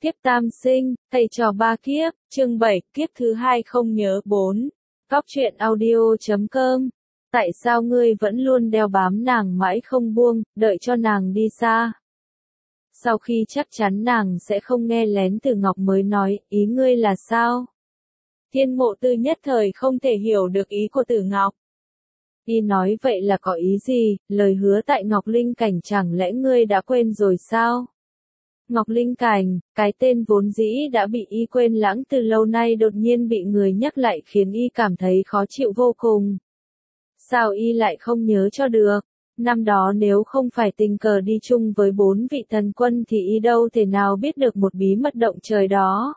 Kiếp tam sinh, thầy trò ba kiếp, chương 7, kiếp thứ hai không nhớ 4. Góc truyện audio.com. Tại sao ngươi vẫn luôn đeo bám nàng mãi không buông, đợi cho nàng đi xa? Sau khi chắc chắn nàng sẽ không nghe lén Tử Ngọc mới nói, ý ngươi là sao? Thiên Mộ Tư nhất thời không thể hiểu được ý của Tử Ngọc. Y nói vậy là có ý gì, lời hứa tại Ngọc Linh Cảnh chẳng lẽ ngươi đã quên rồi sao? Ngọc Linh Cảnh, cái tên vốn dĩ đã bị y quên lãng từ lâu nay đột nhiên bị người nhắc lại khiến y cảm thấy khó chịu vô cùng. Sao y lại không nhớ cho được? Năm đó nếu không phải tình cờ đi chung với 4 vị thần quân thì y đâu thể nào biết được một bí mật động trời đó.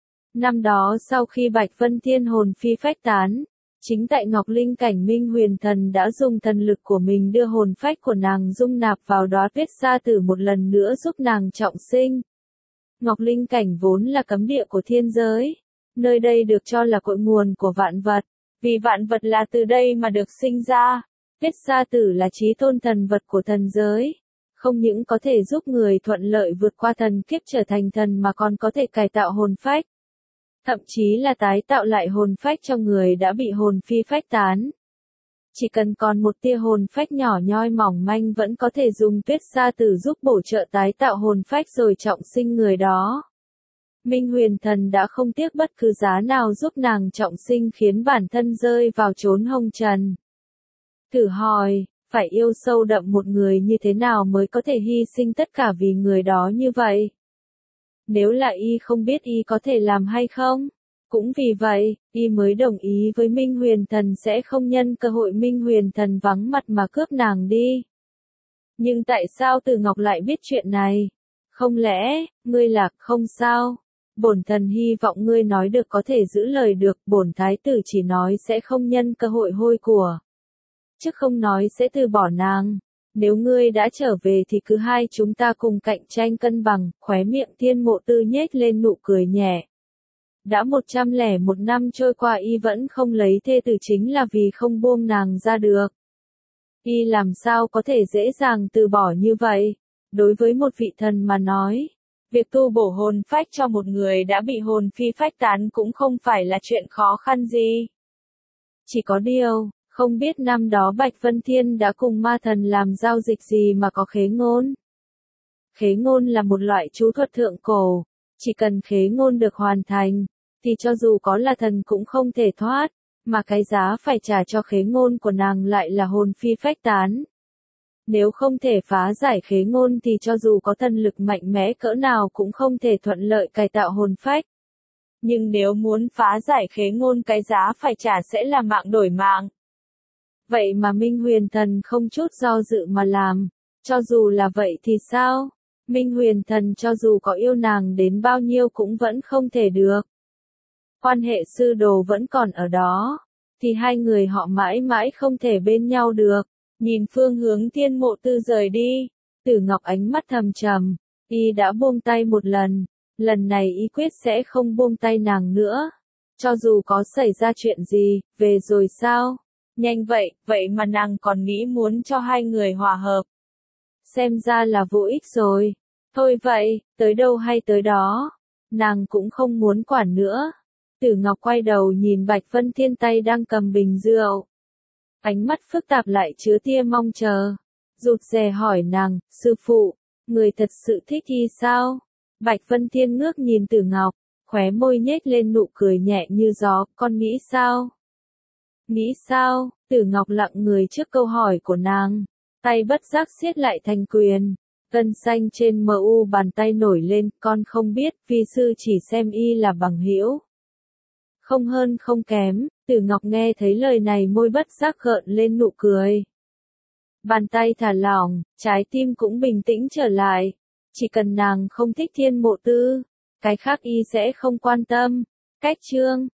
Năm đó sau khi Bạch Vân Thiên hồn phi phách tán, chính tại Ngọc Linh Cảnh Minh Huyền Thần đã dùng thần lực của mình đưa hồn phách của nàng dung nạp vào đóa tuyết sa tử một lần nữa giúp nàng trọng sinh. Ngọc Linh Cảnh vốn là cấm địa của thiên giới, nơi đây được cho là cội nguồn của vạn vật, vì vạn vật là từ đây mà được sinh ra. Tuyết sa tử là chí tôn thần vật của thần giới, không những có thể giúp người thuận lợi vượt qua thần kiếp trở thành thần mà còn có thể cải tạo hồn phách. Thậm chí là tái tạo lại hồn phách cho người đã bị hồn phi phách tán. Chỉ cần còn một tia hồn phách nhỏ nhoi mỏng manh vẫn có thể dùng tuyết sa tử giúp bổ trợ tái tạo hồn phách rồi trọng sinh người đó. Minh Huyền Thần đã không tiếc bất cứ giá nào giúp nàng trọng sinh khiến bản thân rơi vào chốn hồng trần. Thử hỏi, phải yêu sâu đậm một người như thế nào mới có thể hy sinh tất cả vì người đó như vậy? Nếu là y không biết y có thể làm hay không? Cũng vì vậy, y mới đồng ý với Minh Huyền Thần sẽ không nhân cơ hội Minh Huyền Thần vắng mặt mà cướp nàng đi. Nhưng tại sao Tử Ngọc lại biết chuyện này? Không lẽ, ngươi lạc không sao? Bổn thần hy vọng ngươi nói được có thể giữ lời được, bổn thái tử chỉ nói sẽ không nhân cơ hội hôi của. Chứ không nói sẽ từ bỏ nàng. Nếu ngươi đã trở về thì cứ hai chúng ta cùng cạnh tranh cân bằng, khóe miệng Thiên Mộ Tư nhếch lên nụ cười nhẹ. Đã 101 năm trôi qua y vẫn không lấy thê tử chính là vì không buông nàng ra được. Y làm sao có thể dễ dàng từ bỏ như vậy? Đối với một vị thần mà nói, việc tu bổ hồn phách cho một người đã bị hồn phi phách tán cũng không phải là chuyện khó khăn gì. Chỉ có điều, không biết năm đó Bạch Vân Thiên đã cùng ma thần làm giao dịch gì mà có khế ngôn. Khế ngôn là một loại chú thuật thượng cổ, chỉ cần khế ngôn được hoàn thành, thì cho dù có là thần cũng không thể thoát, mà cái giá phải trả cho khế ngôn của nàng lại là hồn phi phách tán. Nếu không thể phá giải khế ngôn thì cho dù có thần lực mạnh mẽ cỡ nào cũng không thể thuận lợi cải tạo hồn phách. Nhưng nếu muốn phá giải khế ngôn cái giá phải trả sẽ là mạng đổi mạng. Vậy mà Minh Huyền Thần không chút do dự mà làm, cho dù là vậy thì sao? Minh Huyền Thần cho dù có yêu nàng đến bao nhiêu cũng vẫn không thể được. Quan hệ sư đồ vẫn còn ở đó, thì hai người họ mãi mãi không thể bên nhau được. Nhìn phương hướng Thiên Mộ Tư rời đi, Tử Ngọc ánh mắt thầm trầm, y đã buông tay một lần này y quyết sẽ không buông tay nàng nữa. Cho dù có xảy ra chuyện gì, về rồi sao? Nhanh vậy mà nàng còn nghĩ muốn cho hai người hòa hợp. Xem ra là vô ích rồi. Thôi vậy, tới đâu hay tới đó. Nàng cũng không muốn quản nữa. Tử Ngọc quay đầu nhìn Bạch Vân Thiên tay đang cầm bình rượu. Ánh mắt phức tạp lại chứa tia mong chờ. Rụt rè hỏi nàng, sư phụ, người thật sự thích y sao? Bạch Vân Thiên ngước nhìn Tử Ngọc, khóe môi nhếch lên nụ cười nhẹ như gió, con nghĩ sao? Nghĩ sao? Tử Ngọc lặng người trước câu hỏi của nàng, tay bất giác siết lại thành quyền. Gân xanh trên mu bàn tay nổi lên, con không biết, vi sư chỉ xem y là bằng hữu. Không hơn không kém, Tử Ngọc nghe thấy lời này môi bất giác gợn lên nụ cười. Bàn tay thả lỏng, trái tim cũng bình tĩnh trở lại. Chỉ cần nàng không thích Thiên Mộ Tư, cái khác y sẽ không quan tâm. Cách chương